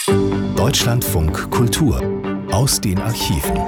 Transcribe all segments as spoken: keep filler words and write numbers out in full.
Deutschlandfunk Kultur aus den Archiven.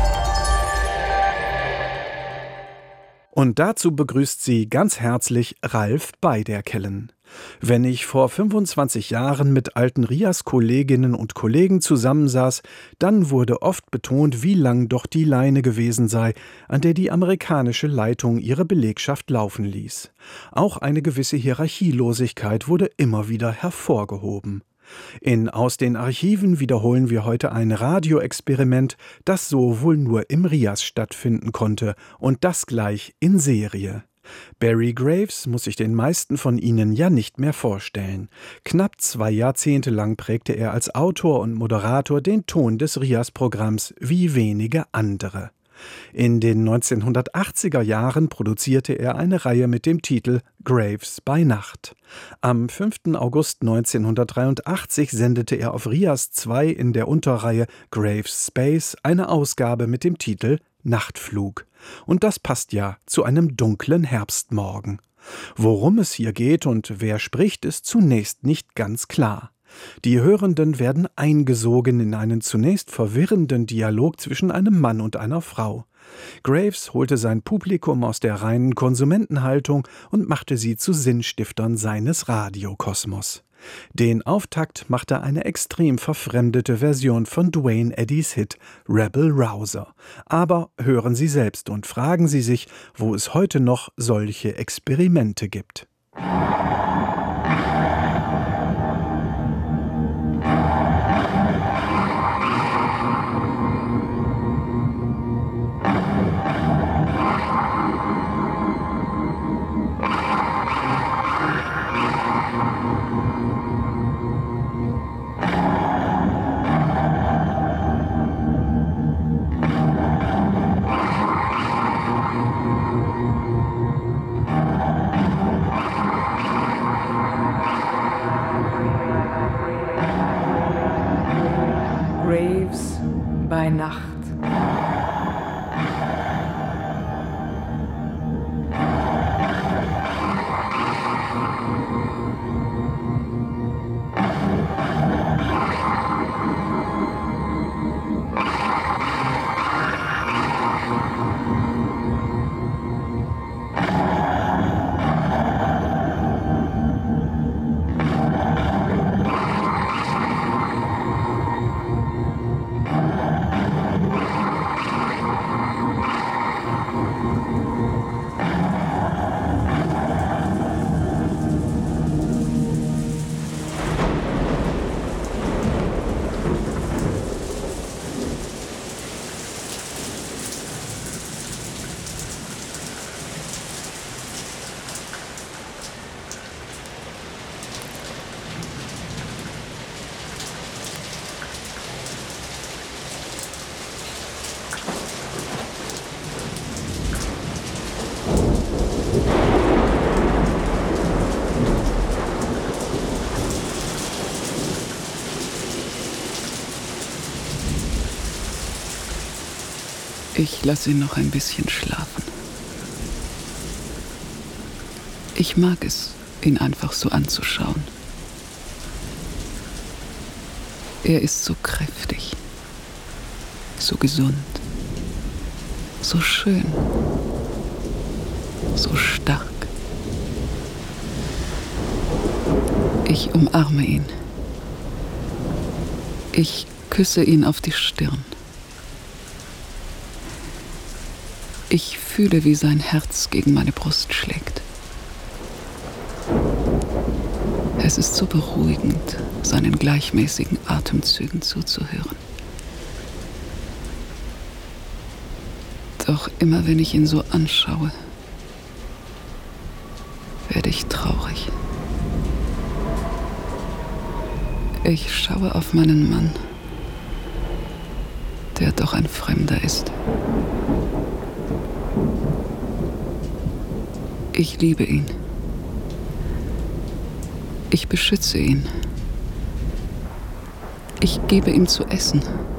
Und dazu begrüßt sie ganz herzlich Ralf Beiderkellen. Wenn ich vor fünfundzwanzig Jahren mit alten R I A S-Kolleginnen und Kollegen zusammensaß, dann wurde oft betont, wie lang doch die Leine gewesen sei, an der die amerikanische Leitung ihre Belegschaft laufen ließ. Auch eine gewisse Hierarchielosigkeit wurde immer wieder hervorgehoben. In Aus den Archiven wiederholen wir heute ein Radioexperiment, das so wohl nur im R I A S stattfinden konnte, und das gleich in Serie. Barry Graves muss sich den meisten von Ihnen ja nicht mehr vorstellen. Knapp zwei Jahrzehnte lang prägte er als Autor und Moderator den Ton des R I A S-Programms wie wenige andere. In den neunzehnhundertachtziger Jahren produzierte er eine Reihe mit dem Titel Graves bei Nacht. Am fünften August neunzehnhundertdreiundachtzig sendete er auf R I A S zwei in der Unterreihe Graves Space eine Ausgabe mit dem Titel Nachtflug. Und das passt ja zu einem dunklen Herbstmorgen. Worum es hier geht und wer spricht, ist zunächst nicht ganz klar. Die Hörenden werden eingesogen in einen zunächst verwirrenden Dialog zwischen einem Mann und einer Frau. Graves holte sein Publikum aus der reinen Konsumentenhaltung und machte sie zu Sinnstiftern seines Radiokosmos. Den Auftakt machte eine extrem verfremdete Version von Duane Eddy's Hit Rebel Rouser. Aber hören Sie selbst und fragen Sie sich, wo es heute noch solche Experimente gibt. Graves bei Nacht. Ich lasse ihn noch ein bisschen schlafen. Ich mag es, ihn einfach so anzuschauen. Er ist so kräftig, so gesund, so schön, so stark. Ich umarme ihn. Ich küsse ihn auf die Stirn. Ich fühle, wie sein Herz gegen meine Brust schlägt. Es ist so beruhigend, seinen gleichmäßigen Atemzügen zuzuhören. Doch immer wenn ich ihn so anschaue, werde ich traurig. Ich schaue auf meinen Mann, der doch ein Fremder ist. Ich liebe ihn. Ich beschütze ihn. Ich gebe ihm zu essen.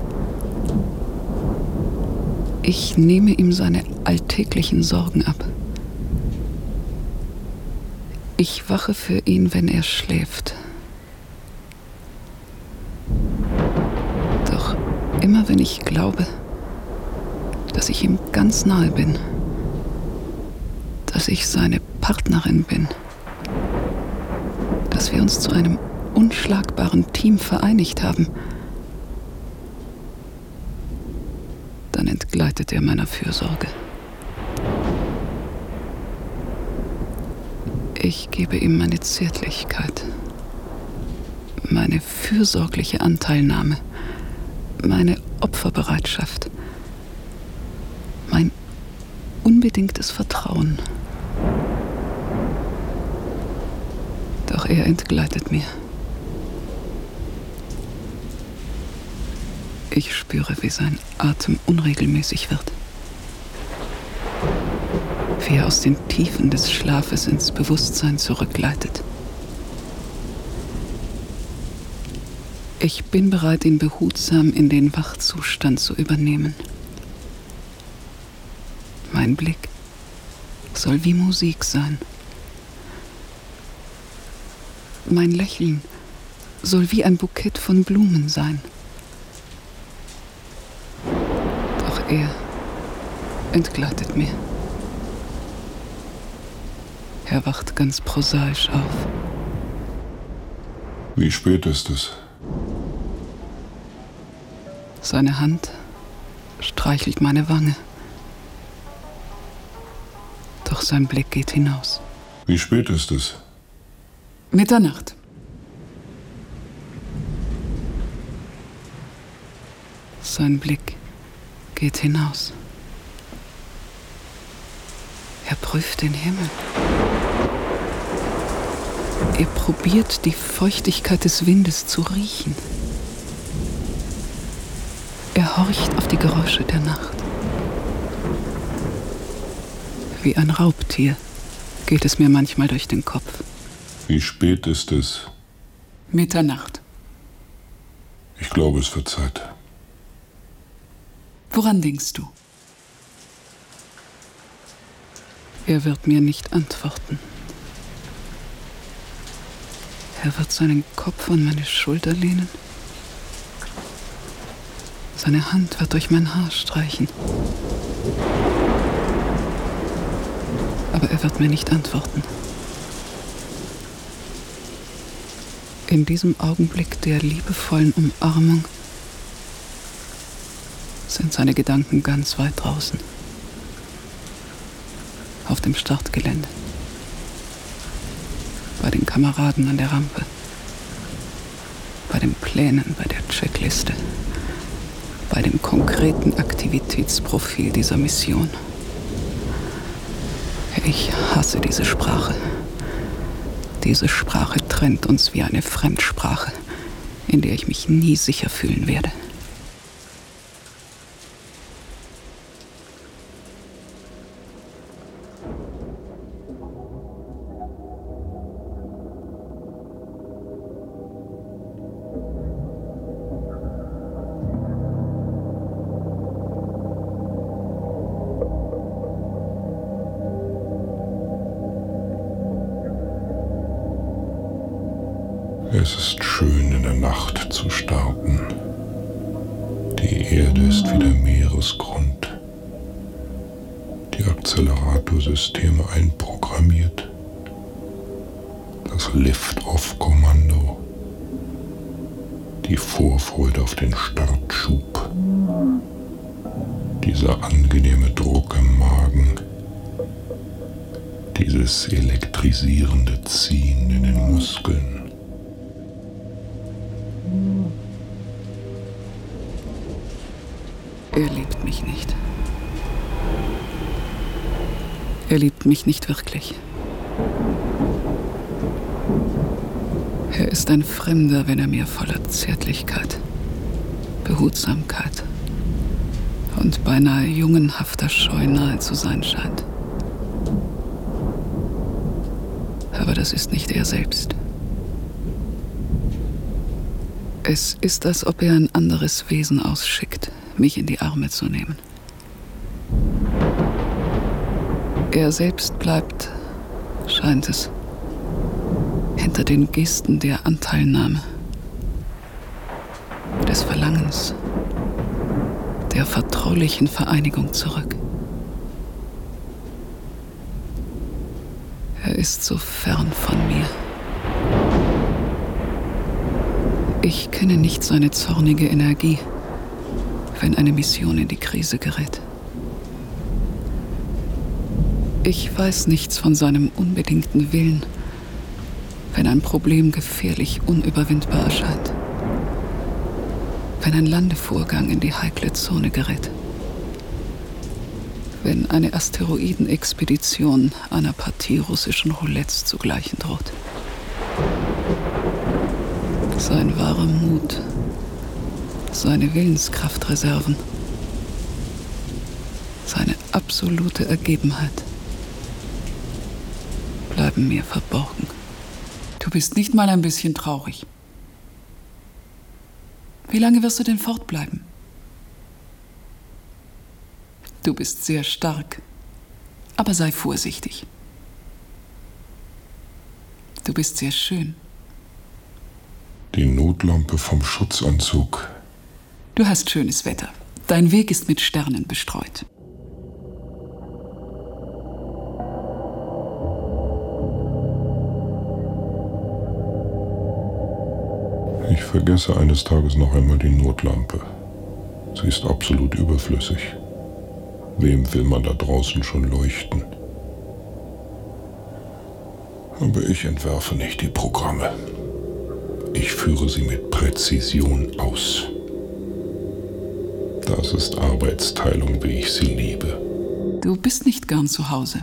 Ich nehme ihm seine alltäglichen Sorgen ab. Ich wache für ihn, wenn er schläft. immer wenn ich glaube, dass ich ihm ganz nahe bin, dass ich seine Partnerin bin, dass wir uns zu einem unschlagbaren Team vereinigt haben, dann entgleitet er meiner Fürsorge. Ich gebe ihm meine Zärtlichkeit, meine fürsorgliche Anteilnahme, meine Opferbereitschaft, mein unbedingtes Vertrauen. Doch er entgleitet mir. Ich spüre, wie sein Atem unregelmäßig wird, wie er aus den Tiefen des Schlafes ins Bewusstsein zurückgleitet. Ich bin bereit, ihn behutsam in den Wachzustand zu übernehmen. Mein Blick soll wie Musik sein. Mein Lächeln soll wie ein Bukett von Blumen sein. Doch er entgleitet mir. Er wacht ganz prosaisch auf. Wie spät ist es? Seine Hand streichelt meine Wange. Doch sein Blick geht hinaus. Wie spät ist es? Mitternacht. Sein Blick geht hinaus. Er prüft den Himmel. Er probiert, die Feuchtigkeit des Windes zu riechen. Er horcht auf die Geräusche der Nacht. Wie ein Raubtier geht es mir manchmal durch den Kopf. Wie spät ist es? Mitternacht. Ich glaube, es wird Zeit. Woran denkst du? Er wird mir nicht antworten. Er wird seinen Kopf an meine Schulter lehnen. Seine Hand wird durch mein Haar streichen. Aber er wird mir nicht antworten. In diesem Augenblick der liebevollen Umarmung sind seine Gedanken ganz weit draußen. Auf dem Startgelände. Bei den Kameraden an der Rampe. Bei den Plänen, bei der Checkliste. Bei dem konkreten Aktivitätsprofil dieser Mission. Ich hasse diese Sprache. Diese Sprache trennt uns wie eine Fremdsprache, in der ich mich nie sicher fühlen werde. Es ist schön, in der Nacht zu starten. Die Erde ist wie der Meeresgrund. Die Acceleratorsysteme einprogrammiert. Das Lift-Off-Kommando. Die Vorfreude auf den Startschub. Dieser angenehme Druck im Magen. Dieses elektrisierende Ziehen in den Muskeln. Er liebt mich nicht. Er liebt mich nicht wirklich. Er ist ein Fremder, wenn er mir voller Zärtlichkeit, Behutsamkeit und beinahe jungenhafter Scheu nahe zu sein scheint. Aber das ist nicht er selbst. Es ist, als ob er ein anderes Wesen ausschickt, mich in die Arme zu nehmen. Er selbst bleibt, scheint es, hinter den Gesten der Anteilnahme, des Verlangens, der vertraulichen Vereinigung zurück. Er ist so fern von mir. Ich kenne nicht seine zornige Energie, wenn eine Mission in die Krise gerät. Ich weiß nichts von seinem unbedingten Willen, wenn ein Problem gefährlich unüberwindbar erscheint. Wenn ein Landevorgang in die heikle Zone gerät. Wenn eine Asteroidenexpedition einer Partie russischen Roulettes zu gleichen droht. Sein wahrer Mut, seine Willenskraftreserven, seine absolute Ergebenheit bleiben mir verborgen. Du bist nicht mal ein bisschen traurig. Wie lange wirst du denn fortbleiben? Du bist sehr stark, aber sei vorsichtig. Du bist sehr schön. Die Notlampe vom Schutzanzug. Du hast schönes Wetter. Dein Weg ist mit Sternen bestreut. Ich vergesse eines Tages noch einmal die Notlampe. Sie ist absolut überflüssig. Wem will man da draußen schon leuchten? Aber ich entwerfe nicht die Programme. Ich führe sie mit Präzision aus. Das ist Arbeitsteilung, wie ich sie liebe. Du bist nicht gern zu Hause.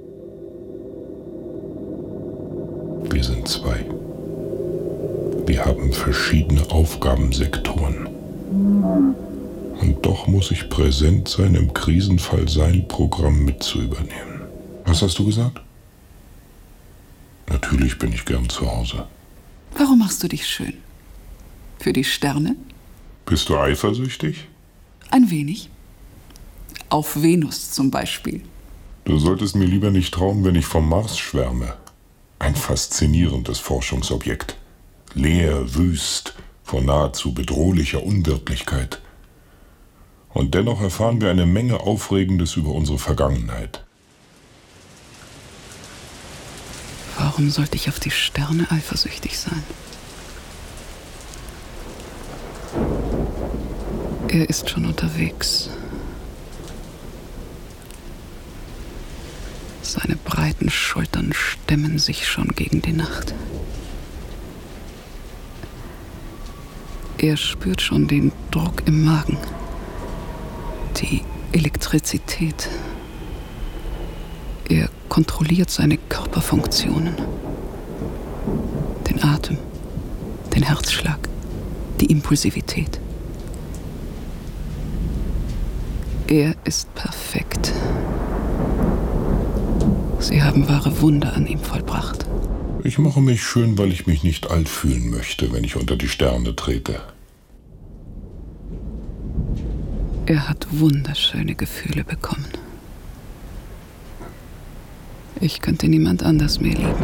Wir sind zwei. Wir haben verschiedene Aufgabensektoren. Und doch muss ich präsent sein, im Krisenfall sein Programm mit zu übernehmen. Was hast du gesagt? Natürlich bin ich gern zu Hause. Warum machst du dich schön? Für die Sterne? Bist du eifersüchtig? Ein wenig. Auf Venus zum Beispiel. Du solltest mir lieber nicht trauen, wenn ich vom Mars schwärme. Ein faszinierendes Forschungsobjekt. Leer, wüst, vor nahezu bedrohlicher Unwirtlichkeit. Und dennoch erfahren wir eine Menge Aufregendes über unsere Vergangenheit. Warum sollte ich auf die Sterne eifersüchtig sein? Er ist schon unterwegs. Seine breiten Schultern stemmen sich schon gegen die Nacht. Er spürt schon den Druck im Magen, die Elektrizität. Er kontrolliert seine Körperfunktionen, den Atem, den Herzschlag, die Impulsivität. Er ist perfekt. Sie haben wahre Wunder an ihm vollbracht. Ich mache mich schön, weil ich mich nicht alt fühlen möchte, wenn ich unter die Sterne trete. Er hat wunderschöne Gefühle bekommen. Ich könnte niemand anders mehr lieben.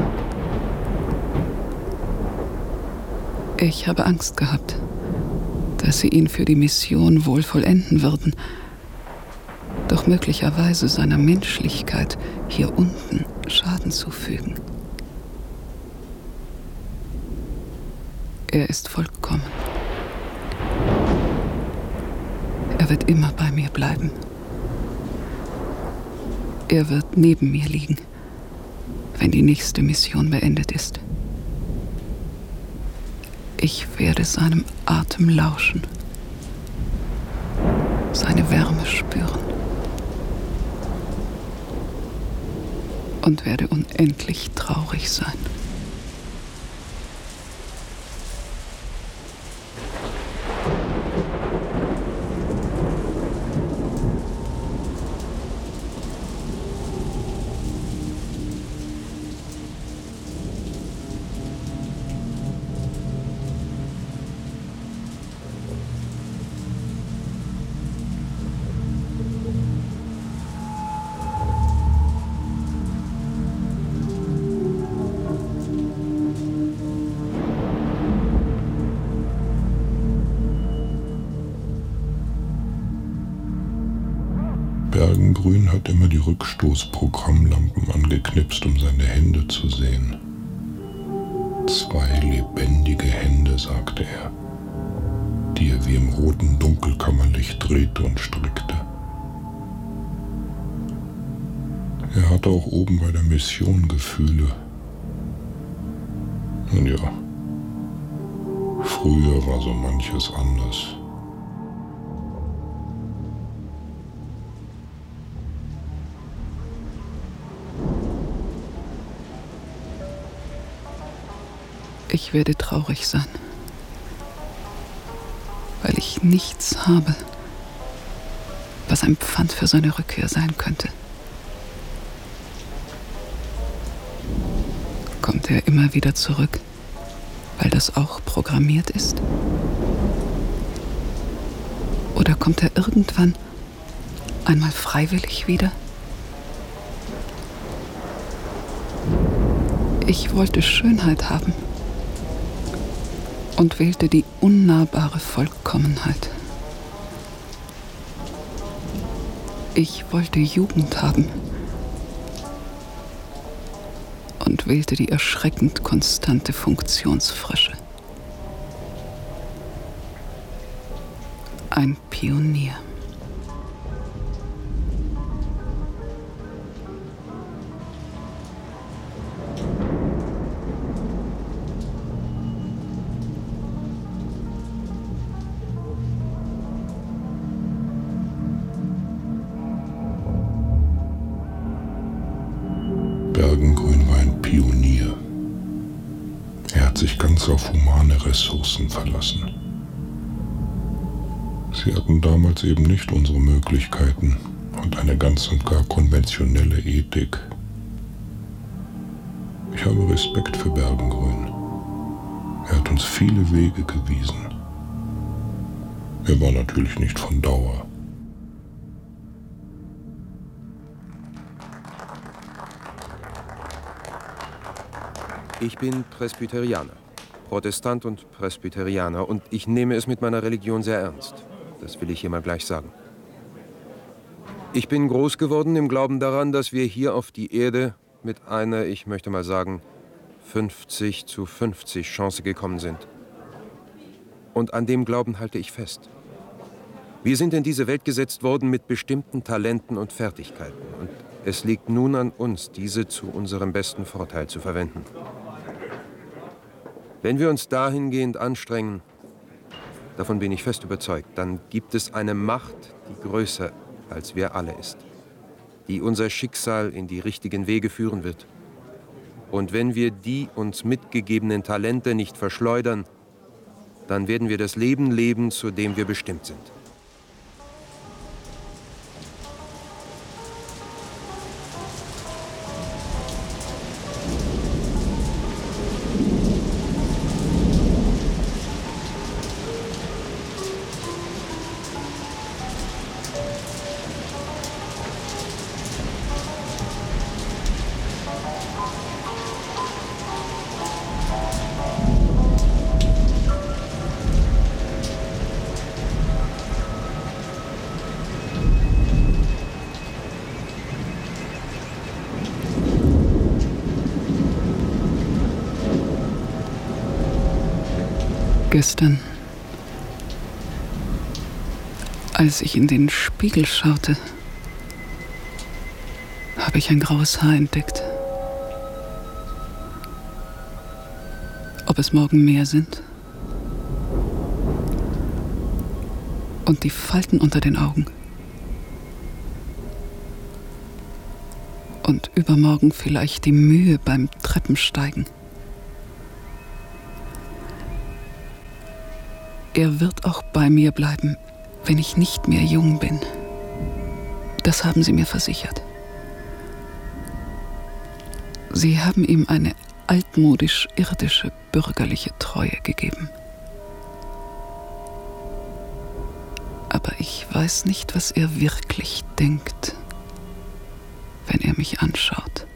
Ich habe Angst gehabt, dass sie ihn für die Mission wohl vollenden würden, doch möglicherweise seiner Menschlichkeit hier unten Schaden zufügen. Er ist vollkommen. Er wird immer bei mir bleiben. Er wird neben mir liegen, wenn die nächste Mission beendet ist. Ich werde seinem Atem lauschen, seine Wärme spüren und werde unendlich traurig sein. Bergengrün hat immer die Rückstoßprogrammlampen angeknipst, um seine Hände zu sehen. Zwei lebendige Hände, sagte er, die er wie im roten Dunkelkammerlicht drehte und strickte. Er hatte auch oben bei der Mission Gefühle. Und ja, früher war so manches anders. Ich werde traurig sein, weil ich nichts habe, was ein Pfand für seine Rückkehr sein könnte. Kommt er immer wieder zurück, weil das auch programmiert ist? Oder kommt er irgendwann einmal freiwillig wieder? Ich wollte Schönheit haben und wählte die unnahbare Vollkommenheit. Ich wollte Jugend haben und wählte die erschreckend konstante Funktionsfrische. Ein Pionier. Bergengrün war ein Pionier. Er hat sich ganz auf humane Ressourcen verlassen. Sie hatten damals eben nicht unsere Möglichkeiten und eine ganz und gar konventionelle Ethik. Ich habe Respekt für Bergengrün. Er hat uns viele Wege gewiesen. Er war natürlich nicht von Dauer. Ich bin Presbyterianer, Protestant und Presbyterianer, und ich nehme es mit meiner Religion sehr ernst. Das will ich hier mal gleich sagen. Ich bin groß geworden im Glauben daran, dass wir hier auf die Erde mit einer, ich möchte mal sagen, fünfzig zu fünfzig Chance gekommen sind. Und an dem Glauben halte ich fest. Wir sind in diese Welt gesetzt worden mit bestimmten Talenten und Fertigkeiten. Und es liegt nun an uns, diese zu unserem besten Vorteil zu verwenden. Wenn wir uns dahingehend anstrengen, davon bin ich fest überzeugt, dann gibt es eine Macht, die größer als wir alle ist, die unser Schicksal in die richtigen Wege führen wird. Und wenn wir die uns mitgegebenen Talente nicht verschleudern, dann werden wir das Leben leben, zu dem wir bestimmt sind. Gestern, als ich in den Spiegel schaute, habe ich ein graues Haar entdeckt. Ob es morgen mehr sind? Und die Falten unter den Augen. Und übermorgen vielleicht die Mühe beim Treppensteigen. Er wird auch bei mir bleiben, wenn ich nicht mehr jung bin. Das haben sie mir versichert. Sie haben ihm eine altmodisch-irdische bürgerliche Treue gegeben. Aber ich weiß nicht, was er wirklich denkt, wenn er mich anschaut.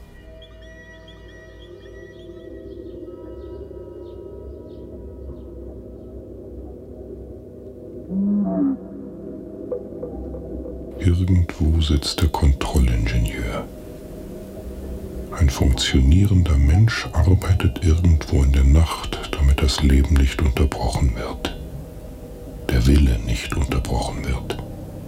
irgendwo sitzt der Kontrollingenieur. Ein funktionierender Mensch arbeitet irgendwo in der Nacht, damit das Leben nicht unterbrochen wird. Der Wille nicht unterbrochen wird.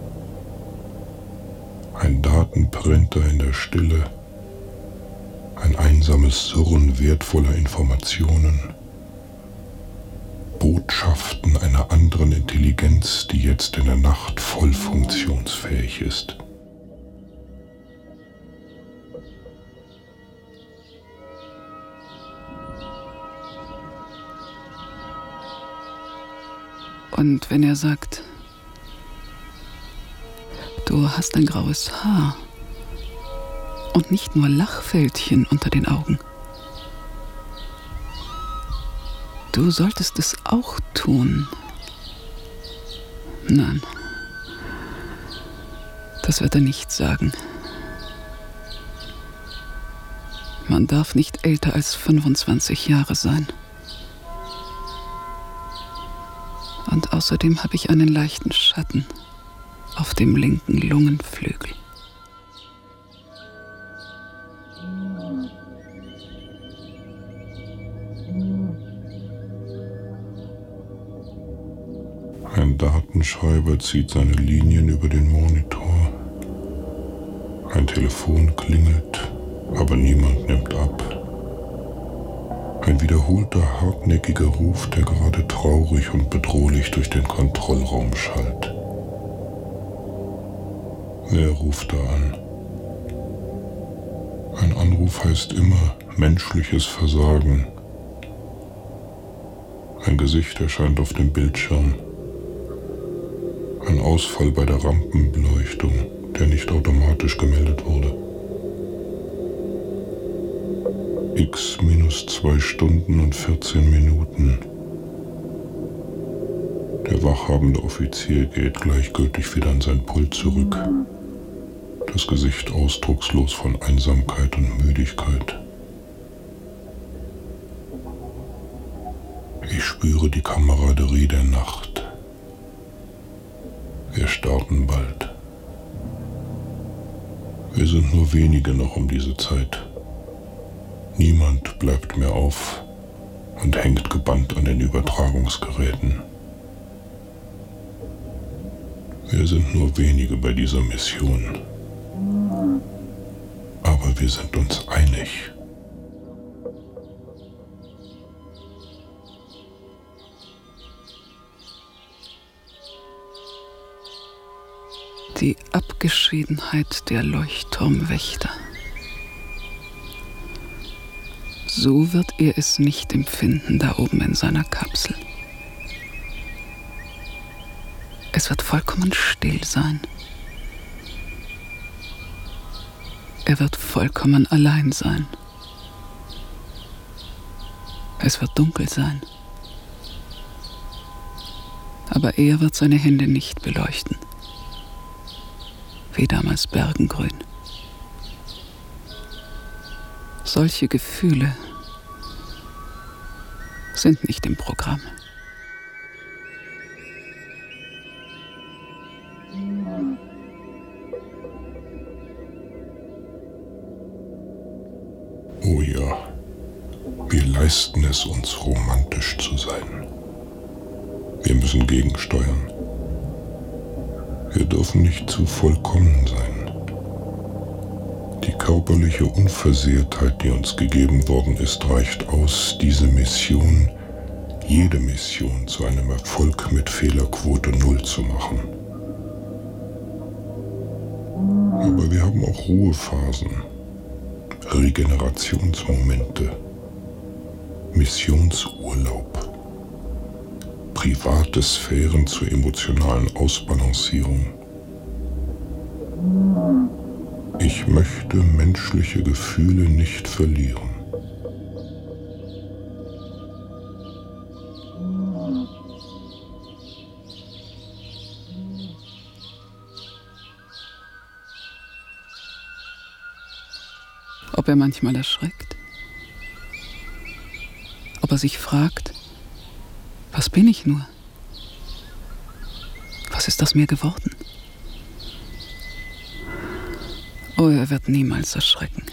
Ein Datenprinter in der Stille, ein einsames Surren wertvoller Informationen, Botschaften einer anderen Intelligenz, die jetzt in der Nacht voll funktionsfähig ist. Und wenn er sagt, du hast ein graues Haar und nicht nur Lachfältchen unter den Augen. Du solltest es auch tun. Nein, das wird er nicht sagen. Man darf nicht älter als fünfundzwanzig Jahre sein. Und außerdem habe ich einen leichten Schatten auf dem linken Lungenflügel. Ein Datenschreiber zieht seine Linien über den Monitor. Ein Telefon klingelt, aber niemand nimmt ab. Ein wiederholter, hartnäckiger Ruf, der gerade traurig und bedrohlich durch den Kontrollraum schallt. Wer ruft da an? Ein Anruf heißt immer menschliches Versagen. Ein Gesicht erscheint auf dem Bildschirm. Ein Ausfall bei der Rampenbeleuchtung, der nicht automatisch gemeldet wurde. X minus zwei Stunden und vierzehn Minuten. Der wachhabende Offizier geht gleichgültig wieder an sein Pult zurück. Das Gesicht ausdruckslos von Einsamkeit und Müdigkeit. Ich spüre die Kameraderie der Nacht. Wir starten bald. Wir sind nur wenige noch um diese Zeit. Niemand bleibt mehr auf und hängt gebannt an den Übertragungsgeräten. Wir sind nur wenige bei dieser Mission. Aber wir sind uns einig. Die Abgeschiedenheit der Leuchtturmwächter. So wird er es nicht empfinden, da oben in seiner Kapsel. Es wird vollkommen still sein. Er wird vollkommen allein sein. Es wird dunkel sein. Aber er wird seine Hände nicht beleuchten. Wie damals Bergengrün. Solche Gefühle sind nicht im Programm. Oh ja, wir leisten es uns, romantisch zu sein. Wir müssen gegensteuern. Wir dürfen nicht zu vollkommen sein. Die körperliche Unversehrtheit, die uns gegeben worden ist, reicht aus, diese Mission, jede Mission zu einem Erfolg mit Fehlerquote null zu machen. Aber wir haben auch Ruhephasen, Regenerationsmomente, Missionsurlaub, private Sphären zur emotionalen Ausbalancierung. Ich möchte menschliche Gefühle nicht verlieren. Ob er manchmal erschreckt? Ob er sich fragt, was bin ich nur? Was ist aus mir geworden? Oh, er wird niemals erschrecken.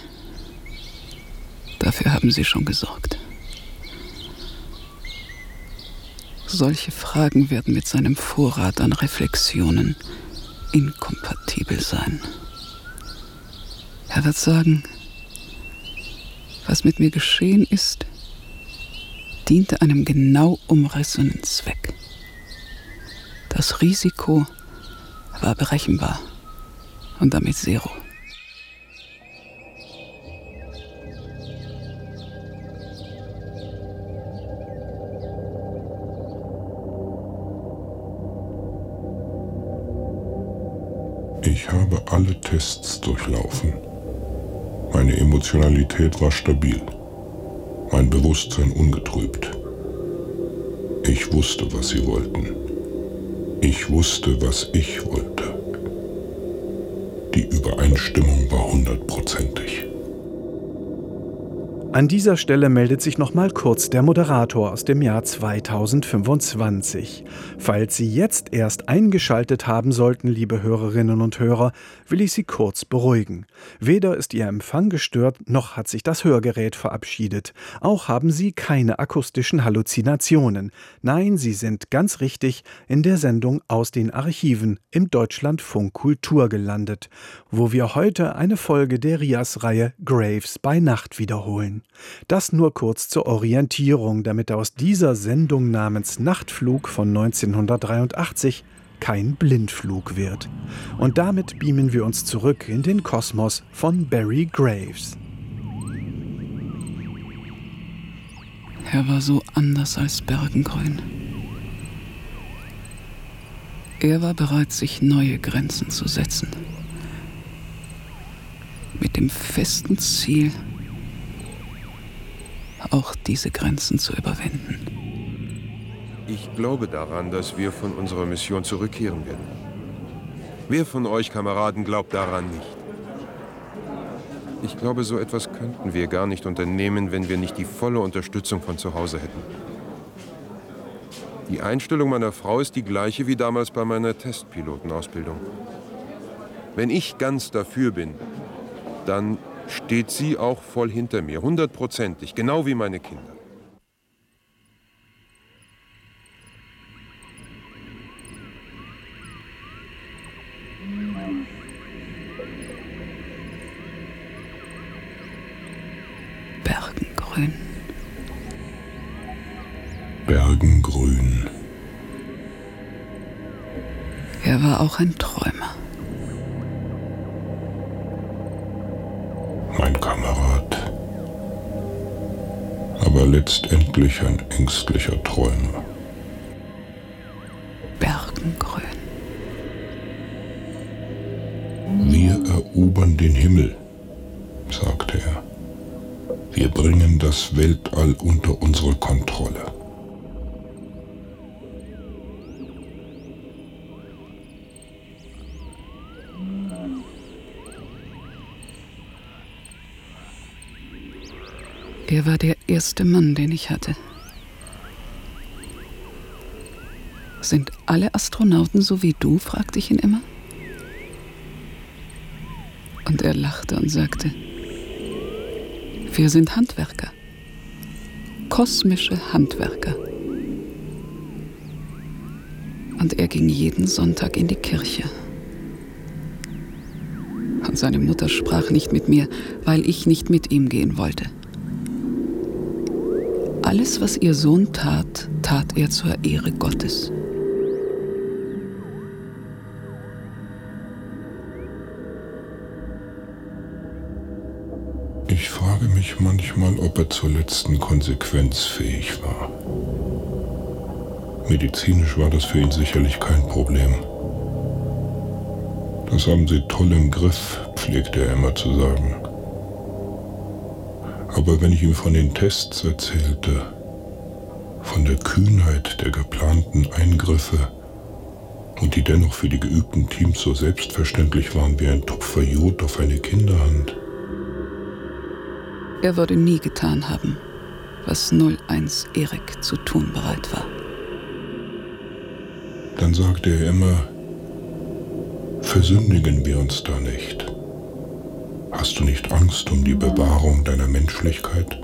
Dafür haben Sie schon gesorgt. Solche Fragen werden mit seinem Vorrat an Reflexionen inkompatibel sein. Er wird sagen, was mit mir geschehen ist, diente einem genau umrissenen Zweck. Das Risiko war berechenbar und damit Zero. Ich habe alle Tests durchlaufen. Meine Emotionalität war stabil, mein Bewusstsein ungetrübt. Ich wusste, was sie wollten. Ich wusste, was ich wollte. Die Übereinstimmung war hundertprozentig. An dieser Stelle meldet sich noch mal kurz der Moderator aus dem Jahr zweitausendfünfundzwanzig. Falls Sie jetzt erst eingeschaltet haben sollten, liebe Hörerinnen und Hörer, will ich Sie kurz beruhigen. Weder ist Ihr Empfang gestört, noch hat sich das Hörgerät verabschiedet. Auch haben Sie keine akustischen Halluzinationen. Nein, Sie sind ganz richtig in der Sendung Aus den Archiven im Deutschlandfunk Kultur gelandet, wo wir heute eine Folge der Rias-Reihe Graves bei Nacht wiederholen. Das nur kurz zur Orientierung, damit aus dieser Sendung namens Nachtflug von neunzehnhundertdreiundachtzig kein Blindflug wird. Und damit beamen wir uns zurück in den Kosmos von Barry Graves. Er war so anders als Bergengrün. Er war bereit, sich neue Grenzen zu setzen. Mit dem festen Ziel, auch diese Grenzen zu überwinden. Ich glaube daran, dass wir von unserer Mission zurückkehren werden. Wer von euch, Kameraden, glaubt daran nicht? Ich glaube, so etwas könnten wir gar nicht unternehmen, wenn wir nicht die volle Unterstützung von zu Hause hätten. Die Einstellung meiner Frau ist die gleiche wie damals bei meiner Testpilotenausbildung. Wenn ich ganz dafür bin, dann steht sie auch voll hinter mir, hundertprozentig, genau wie meine Kinder. Bergengrün. Bergengrün. Er war auch ein Träumer. Mein Kamerad, aber letztendlich ein ängstlicher Träumer. Bergengrün. Wir erobern den Himmel, sagte er. Wir bringen das Weltall unter unsere Kontrolle. Er war der erste Mann, den ich hatte. Sind alle Astronauten so wie du? Fragte ich ihn immer. Und er lachte und sagte, wir sind Handwerker. Kosmische Handwerker. Und er ging jeden Sonntag in die Kirche. Und seine Mutter sprach nicht mit mir, weil ich nicht mit ihm gehen wollte. Alles, was ihr Sohn tat, tat er zur Ehre Gottes. Ich frage mich manchmal, ob er zur letzten Konsequenz fähig war. Medizinisch war das für ihn sicherlich kein Problem. Das haben sie toll im Griff, pflegte er immer zu sagen. Aber wenn ich ihm von den Tests erzählte, von der Kühnheit der geplanten Eingriffe und die dennoch für die geübten Teams so selbstverständlich waren wie ein Tupfer Jod auf eine Kinderhand. Er würde nie getan haben, was null eins Erik zu tun bereit war. Dann sagte er immer, versündigen wir uns da nicht. Hast du nicht Angst um die Bewahrung deiner Menschlichkeit?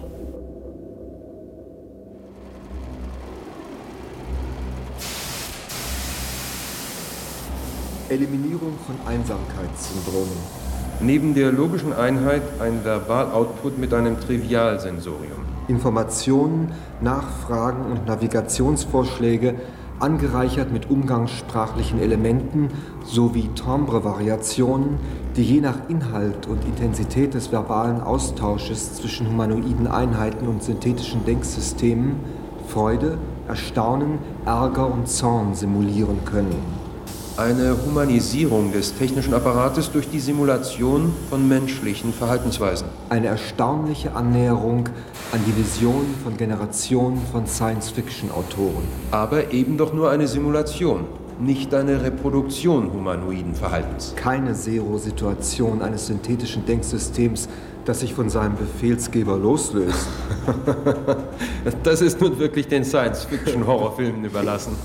Eliminierung von Einsamkeitssyndromen. Neben der logischen Einheit ein Verbal-Output mit einem Trivialsensorium. Informationen, Nachfragen und Navigationsvorschläge, angereichert mit umgangssprachlichen Elementen sowie Timbre-Variationen, die je nach Inhalt und Intensität des verbalen Austausches zwischen humanoiden Einheiten und synthetischen Denksystemen Freude, Erstaunen, Ärger und Zorn simulieren können. Eine Humanisierung des technischen Apparates durch die Simulation von menschlichen Verhaltensweisen. Eine erstaunliche Annäherung an die Visionen von Generationen von Science-Fiction-Autoren. Aber eben doch nur eine Simulation, nicht eine Reproduktion humanoiden Verhaltens. Keine Zero-Situation eines synthetischen Denksystems, das sich von seinem Befehlsgeber loslöst. Das ist nun wirklich den Science-Fiction-Horrorfilmen überlassen.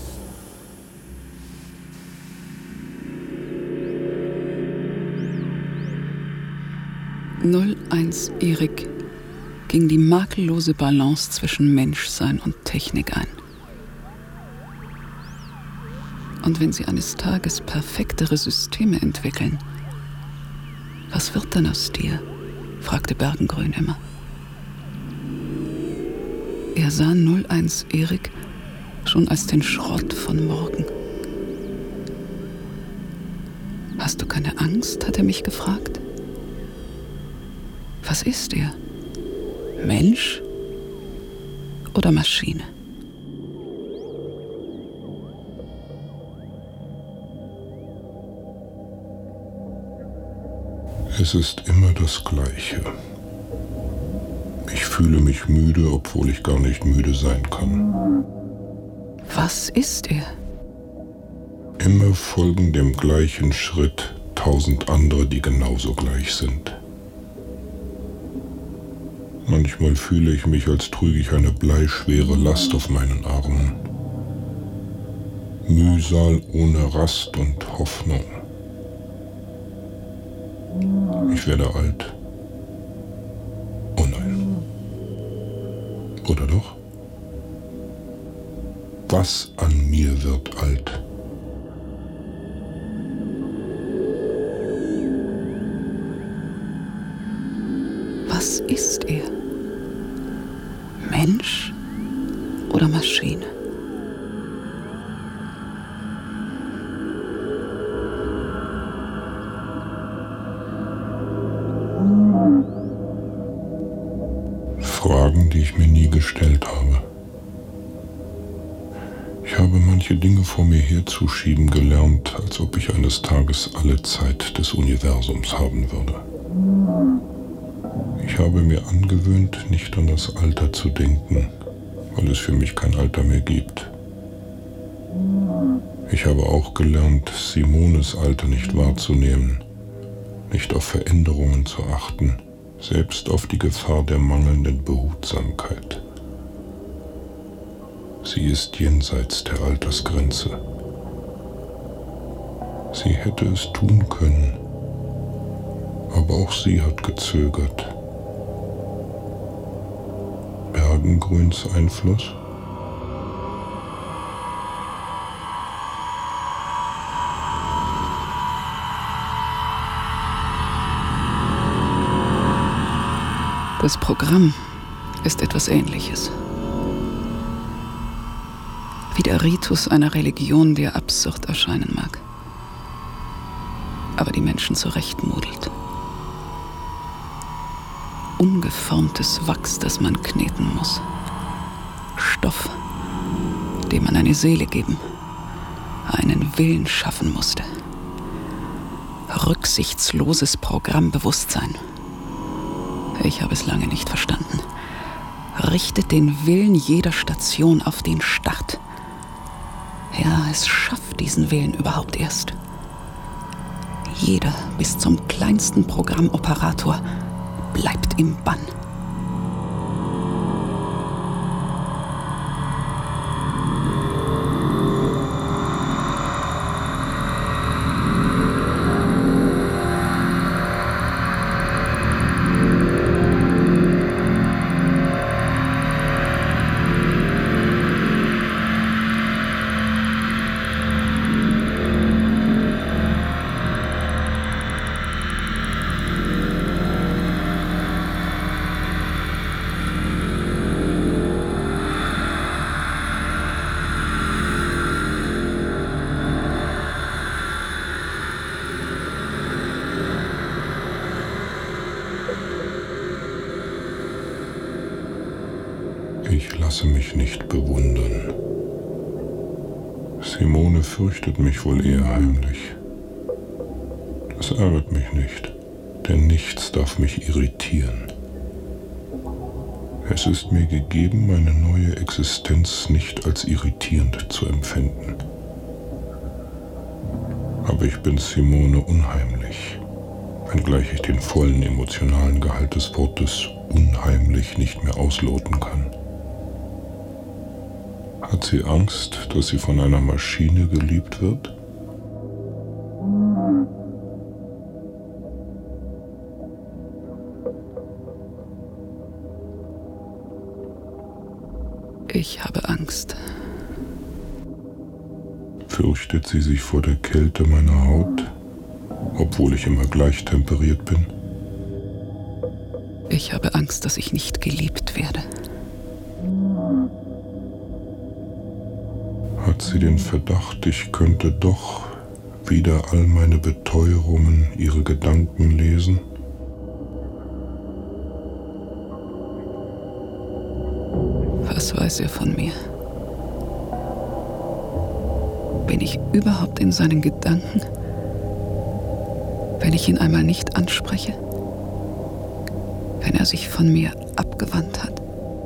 null eins Erik ging die makellose Balance zwischen Menschsein und Technik ein. Und wenn sie eines Tages perfektere Systeme entwickeln, was wird dann aus dir? Fragte Bergengrün immer. Er sah null eins Erik schon als den Schrott von morgen. Hast du keine Angst? Hat er mich gefragt. Was ist er? Mensch oder Maschine? Es ist immer das Gleiche. Ich fühle mich müde, obwohl ich gar nicht müde sein kann. Was ist er? Immer folgen dem gleichen Schritt tausend andere, die genauso gleich sind. Manchmal fühle ich mich, als trüge ich eine bleischwere Last auf meinen Armen. Mühsal ohne Rast und Hoffnung. Ich werde alt. Oh nein. Oder doch? Was an mir wird alt? Was ist er? Mensch oder Maschine? Fragen, die ich mir nie gestellt habe. Ich habe manche Dinge vor mir herzuschieben gelernt, als ob ich eines Tages alle Zeit des Universums haben würde. Ich habe mir angewöhnt, nicht an das Alter zu denken, weil es für mich kein Alter mehr gibt. Ich habe auch gelernt, Simones Alter nicht wahrzunehmen, nicht auf Veränderungen zu achten, selbst auf die Gefahr der mangelnden Behutsamkeit. Sie ist jenseits der Altersgrenze. Sie hätte es tun können, aber auch sie hat gezögert. Bergengrüns Einfluss? Das Programm ist etwas Ähnliches. Wie der Ritus einer Religion, der absurd erscheinen mag, aber die Menschen zurechtmodelt. Ungeformtes Wachs, das man kneten muss. Stoff, dem man eine Seele geben, einen Willen schaffen musste. Rücksichtsloses Programmbewusstsein. Ich habe es lange nicht verstanden. Richtet den Willen jeder Station auf den Start. Ja, es schafft diesen Willen überhaupt erst. Jeder, bis zum kleinsten Programmoperator, bleibt im Bann. lasse mich nicht bewundern. Simone fürchtet mich wohl eher heimlich. Das ärgert mich nicht, denn nichts darf mich irritieren. Es ist mir gegeben, meine neue Existenz nicht als irritierend zu empfinden. Aber ich bin Simone unheimlich, wenngleich ich den vollen emotionalen Gehalt des Wortes unheimlich nicht mehr ausloten kann. Hat sie Angst, dass sie von einer Maschine geliebt wird? Ich habe Angst. Fürchtet sie sich vor der Kälte meiner Haut, obwohl ich immer gleich temperiert bin? Ich habe Angst, dass ich nicht geliebt werde. Hat sie den Verdacht, ich könnte doch wieder all meine Beteuerungen, ihre Gedanken lesen? Was weiß er von mir? Bin ich überhaupt in seinen Gedanken, wenn ich ihn einmal nicht anspreche? Wenn er sich von mir abgewandt hat?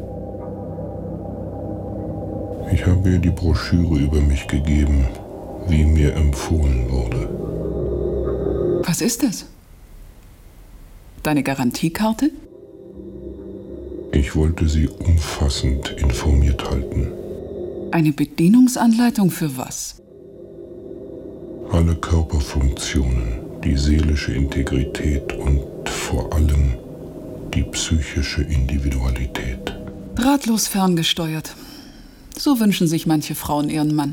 Ich habe ihr die Broschüre über mich gegeben, wie mir empfohlen wurde. Was ist das? Deine Garantiekarte? Ich wollte sie umfassend informiert halten. Eine Bedienungsanleitung für was? Alle Körperfunktionen, die seelische Integrität und vor allem die psychische Individualität. Ratlos ferngesteuert. So wünschen sich manche Frauen ihren Mann.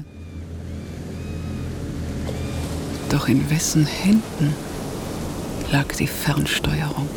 Doch in wessen Händen lag die Fernsteuerung?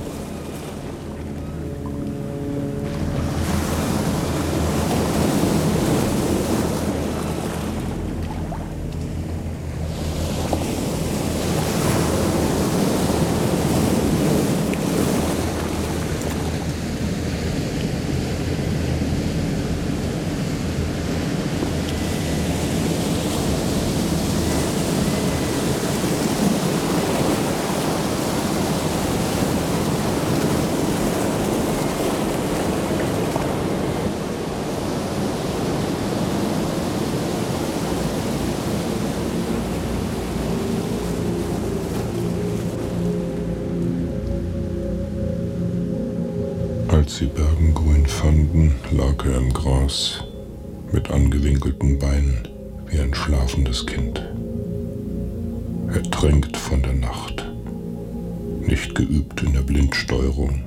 Als sie Bergengrün fanden, lag er im Gras mit angewinkelten Beinen wie ein schlafendes Kind. Ertränkt von der Nacht, nicht geübt in der Blindsteuerung.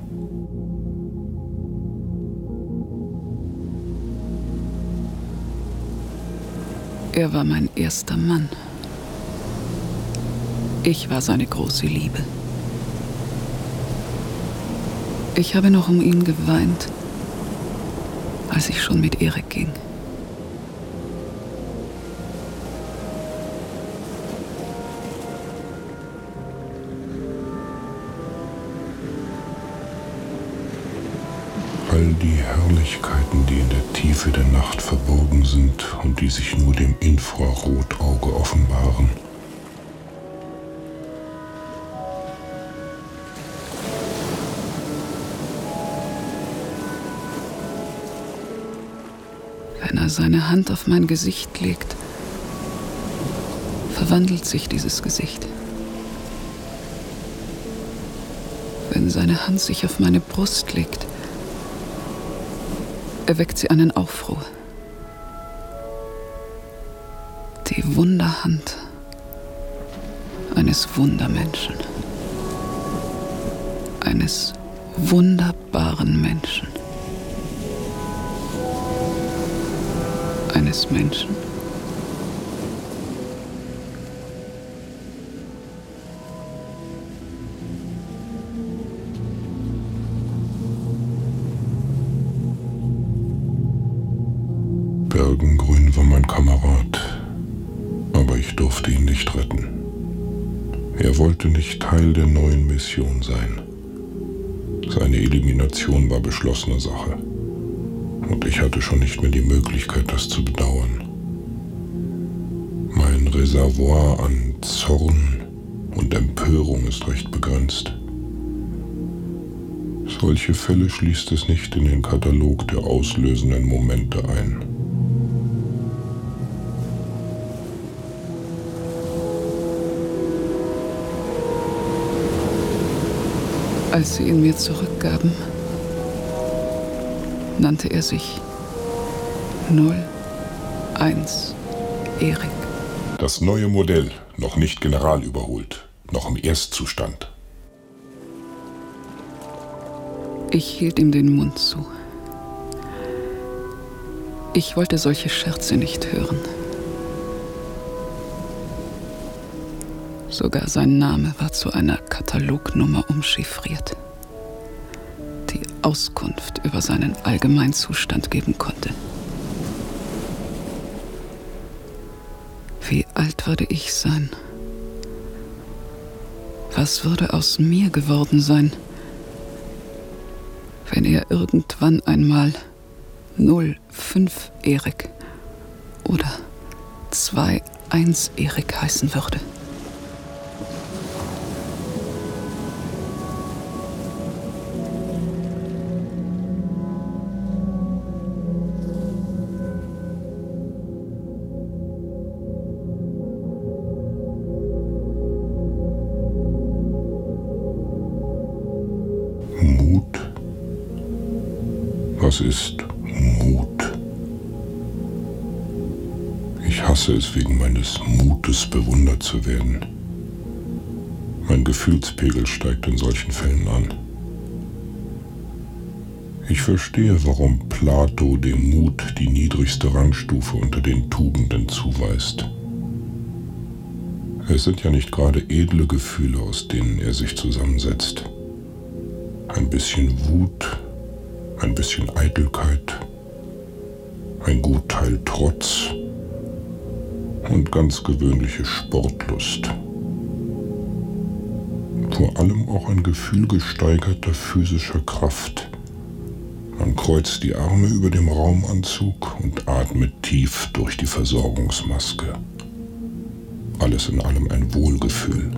Er war mein erster Mann. Ich war seine große Liebe. Ich habe noch um ihn geweint, als ich schon mit Erik ging. All die Herrlichkeiten, die in der Tiefe der Nacht verborgen sind und die sich nur dem Infrarotauge offenbaren. Wenn er seine Hand auf mein Gesicht legt, verwandelt sich dieses Gesicht. Wenn seine Hand sich auf meine Brust legt, erweckt sie einen Aufruhr. Die Wunderhand eines Wundermenschen. Eines wunderbaren Menschen. Eines Menschen. Bergengrün war mein Kamerad, aber ich durfte ihn nicht retten. Er wollte nicht Teil der neuen Mission sein. Seine Elimination war beschlossene Sache. und ich hatte schon nicht mehr die Möglichkeit, das zu bedauern. Mein Reservoir an Zorn und Empörung ist recht begrenzt. Solche Fälle schließt es nicht in den Katalog der auslösenden Momente ein. Als sie ihn mir zurückgaben, nannte er sich null eins Erik. Das neue Modell, noch nicht General überholt, noch im Erstzustand. Ich hielt ihm den Mund zu. Ich wollte solche Scherze nicht hören. Sogar sein Name war zu einer Katalognummer umchiffriert, die Auskunft über seinen Allgemeinzustand geben konnte. Wie alt würde ich sein? Was würde aus mir geworden sein, wenn er irgendwann einmal null fünf Erik oder zwei eins Erik heißen würde? Was ist Mut? Ich hasse es, wegen meines Mutes bewundert zu werden. Mein Gefühlspegel steigt in solchen Fällen an. Ich verstehe, warum Plato dem Mut die niedrigste Rangstufe unter den Tugenden zuweist. Es sind ja nicht gerade edle Gefühle, aus denen er sich zusammensetzt. Ein bisschen Wut, ein bisschen Eitelkeit, ein Gutteil Trotz und ganz gewöhnliche Sportlust. Vor allem auch ein Gefühl gesteigerter physischer Kraft. Man kreuzt die Arme über dem Raumanzug und atmet tief durch die Versorgungsmaske. Alles in allem ein Wohlgefühl.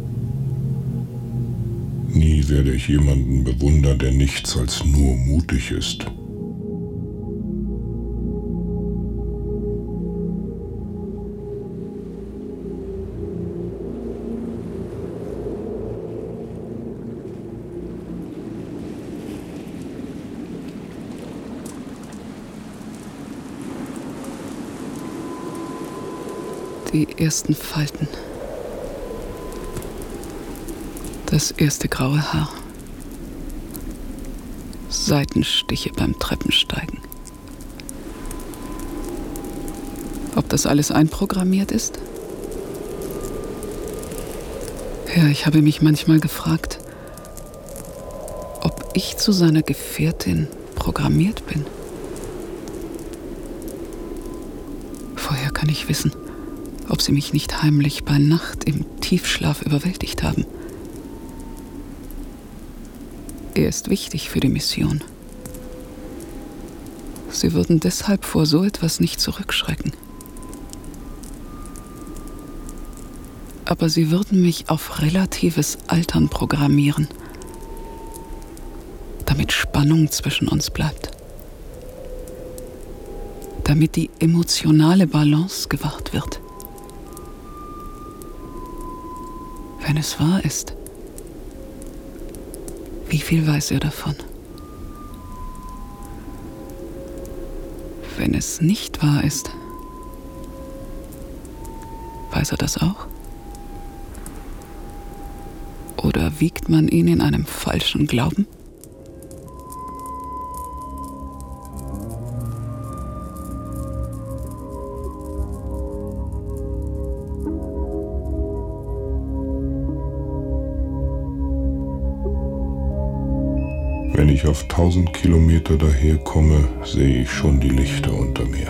Nie werde ich jemanden bewundern, der nichts als nur mutig ist. Die ersten Falten. Das erste graue Haar. Seitenstiche beim Treppensteigen. Ob das alles einprogrammiert ist? Ja, ich habe mich manchmal gefragt, ob ich zu seiner Gefährtin programmiert bin. Woher kann ich wissen, ob sie mich nicht heimlich bei Nacht im Tiefschlaf überwältigt haben? Er ist wichtig für die Mission. Sie würden deshalb vor so etwas nicht zurückschrecken. Aber sie würden mich auf relatives Altern programmieren, damit Spannung zwischen uns bleibt. Damit die emotionale Balance gewahrt wird. Wenn es wahr ist, wie viel weiß er davon? Wenn es nicht wahr ist, weiß er das auch? Oder wiegt man ihn in einem falschen Glauben? Wenn ich auf tausend Kilometer daherkomme, sehe ich schon die Lichter unter mir.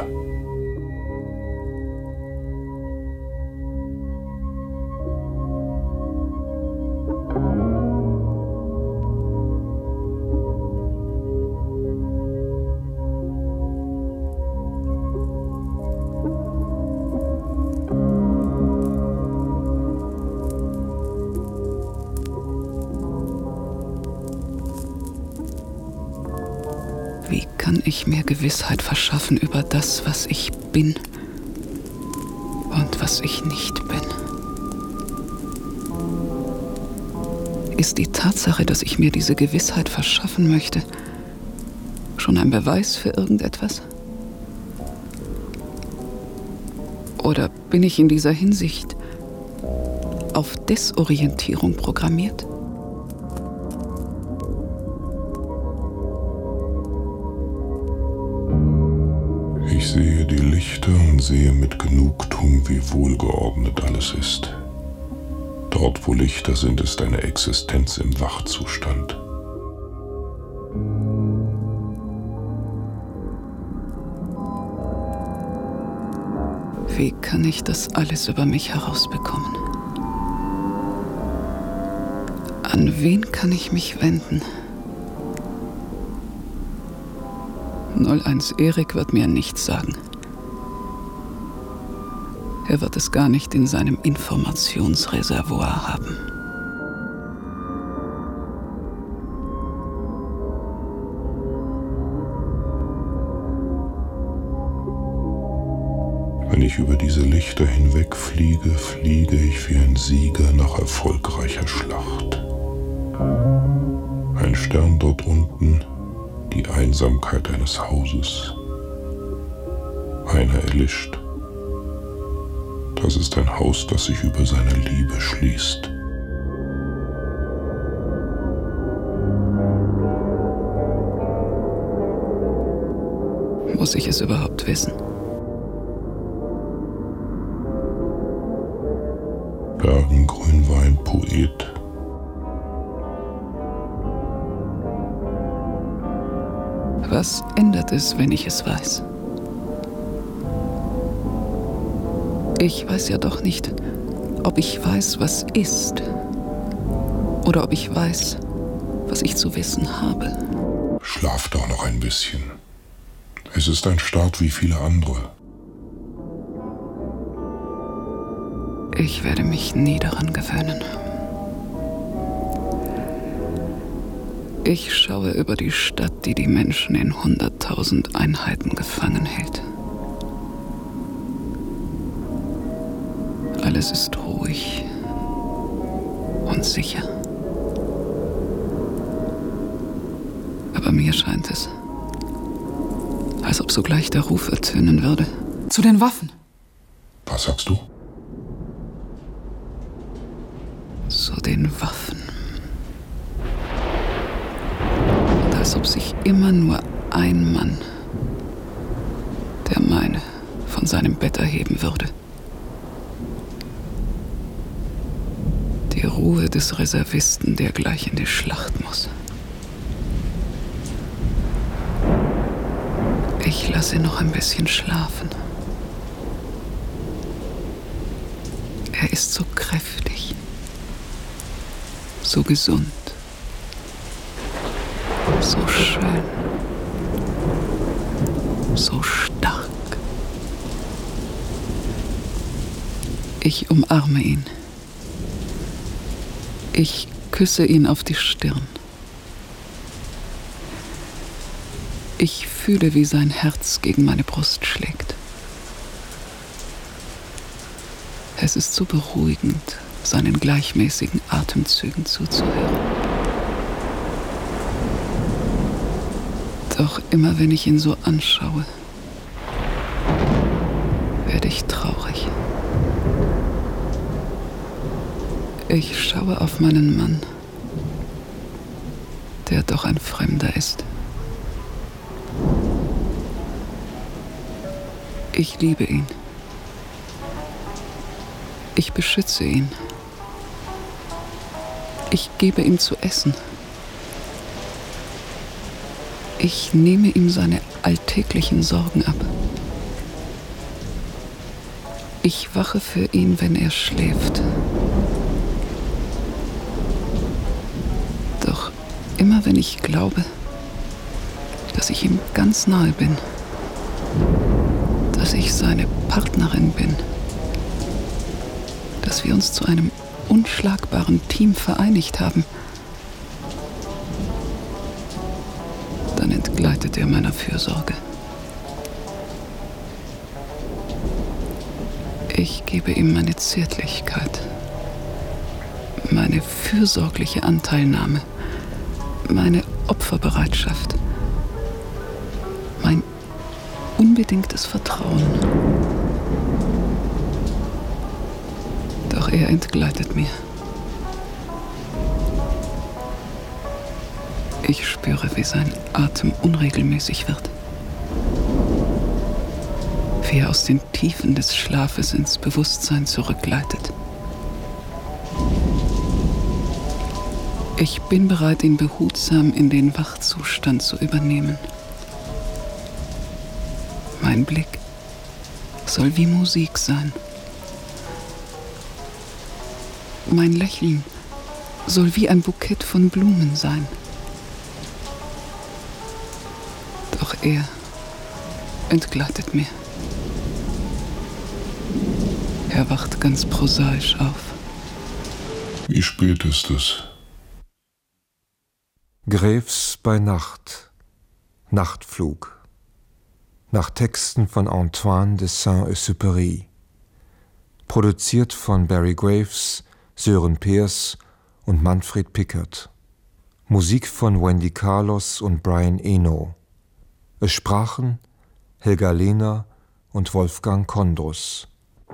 kann ich mir Gewissheit verschaffen über das, was ich bin und was ich nicht bin? Ist die Tatsache, dass ich mir diese Gewissheit verschaffen möchte, schon ein Beweis für irgendetwas? Oder bin ich in dieser Hinsicht auf Desorientierung programmiert? Ich sehe die Lichter und sehe mit Genugtuung, wie wohlgeordnet alles ist. Dort, wo Lichter sind, ist eine Existenz im Wachzustand. Wie kann ich das alles über mich herausbekommen? An wen kann ich mich wenden? null eins Erik wird mir nichts sagen. Er wird es gar nicht in seinem Informationsreservoir haben. Wenn ich über diese Lichter hinwegfliege, fliege ich wie ein Sieger nach erfolgreicher Schlacht. Ein Stern dort unten, die Einsamkeit eines Hauses. Einer erlischt. Das ist ein Haus, das sich über seine Liebe schließt. Muss ich es überhaupt wissen? Bergengrün war ein Poet. Was ändert es, wenn ich es weiß? Ich weiß ja doch nicht, ob ich weiß, was ist, oder ob ich weiß, was ich zu wissen habe. Schlaf doch noch ein bisschen. Es ist ein Start wie viele andere. Ich werde mich nie daran gewöhnen. Ich schaue über die Stadt, die die Menschen in hunderttausend Einheiten gefangen hält. Alles ist ruhig und sicher. Aber mir scheint es, als ob sogleich der Ruf ertönen würde. Zu den Waffen. Was sagst du? Zu den Waffen. Und als ob sich immer nur ein Mann, der meine, von seinem Bett erheben würde. Die Ruhe des Reservisten, der gleich in die Schlacht muss. Ich lasse ihn noch ein bisschen schlafen. Er ist so kräftig, so gesund, so schön, so stark. Ich umarme ihn. Ich küsse ihn auf die Stirn. Ich fühle, wie sein Herz gegen meine Brust schlägt. Es ist so beruhigend, seinen gleichmäßigen Atemzügen zuzuhören. Doch immer wenn ich ihn so anschaue, werde ich traurig. Ich schaue auf meinen Mann, der doch ein Fremder ist. Ich liebe ihn. Ich beschütze ihn. Ich gebe ihm zu essen. Ich nehme ihm seine alltäglichen Sorgen ab. Ich wache für ihn, wenn er schläft. Doch immer wenn ich glaube, dass ich ihm ganz nahe bin, dass ich seine Partnerin bin, dass wir uns zu einem unschlagbaren Team vereinigt haben, dann entgleitet bedarf der meiner Fürsorge. Ich gebe ihm meine Zärtlichkeit, meine fürsorgliche Anteilnahme, meine Opferbereitschaft, mein unbedingtes Vertrauen. Doch er entgleitet mir. Ich spüre, wie sein Atem unregelmäßig wird. Wie er aus den Tiefen des Schlafes ins Bewusstsein zurückgleitet. Ich bin bereit, ihn behutsam in den Wachzustand zu übernehmen. Mein Blick soll wie Musik sein. Mein Lächeln soll wie ein Bukett von Blumen sein. Doch er entgleitet mir. Er wacht ganz prosaisch auf. Wie spät ist es? Graves bei Nacht. Nachtflug. Nach Texten von Antoine de Saint-Exupéry. Produziert von Barry Graves, Sören Peers und Manfred Pickert. Musik von Wendy Carlos und Brian Eno. Es sprachen Helga Lehner und Wolfgang Kondrus.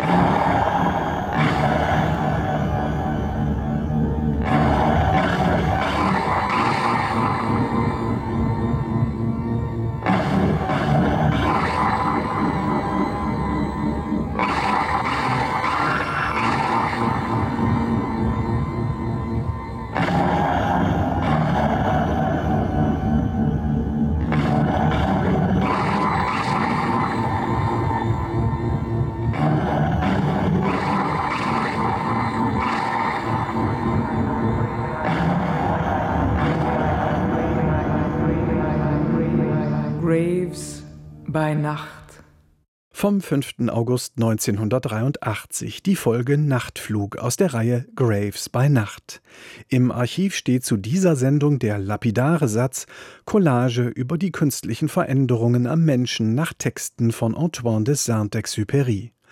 Graves bei Nacht. Vom fünften August neunzehnhundertdreiundachtzig, die Folge Nachtflug aus der Reihe Graves bei Nacht. Im Archiv steht zu dieser Sendung der lapidare Satz Collage über die künstlichen Veränderungen am Menschen nach Texten von Antoine de Saint-Exupéry.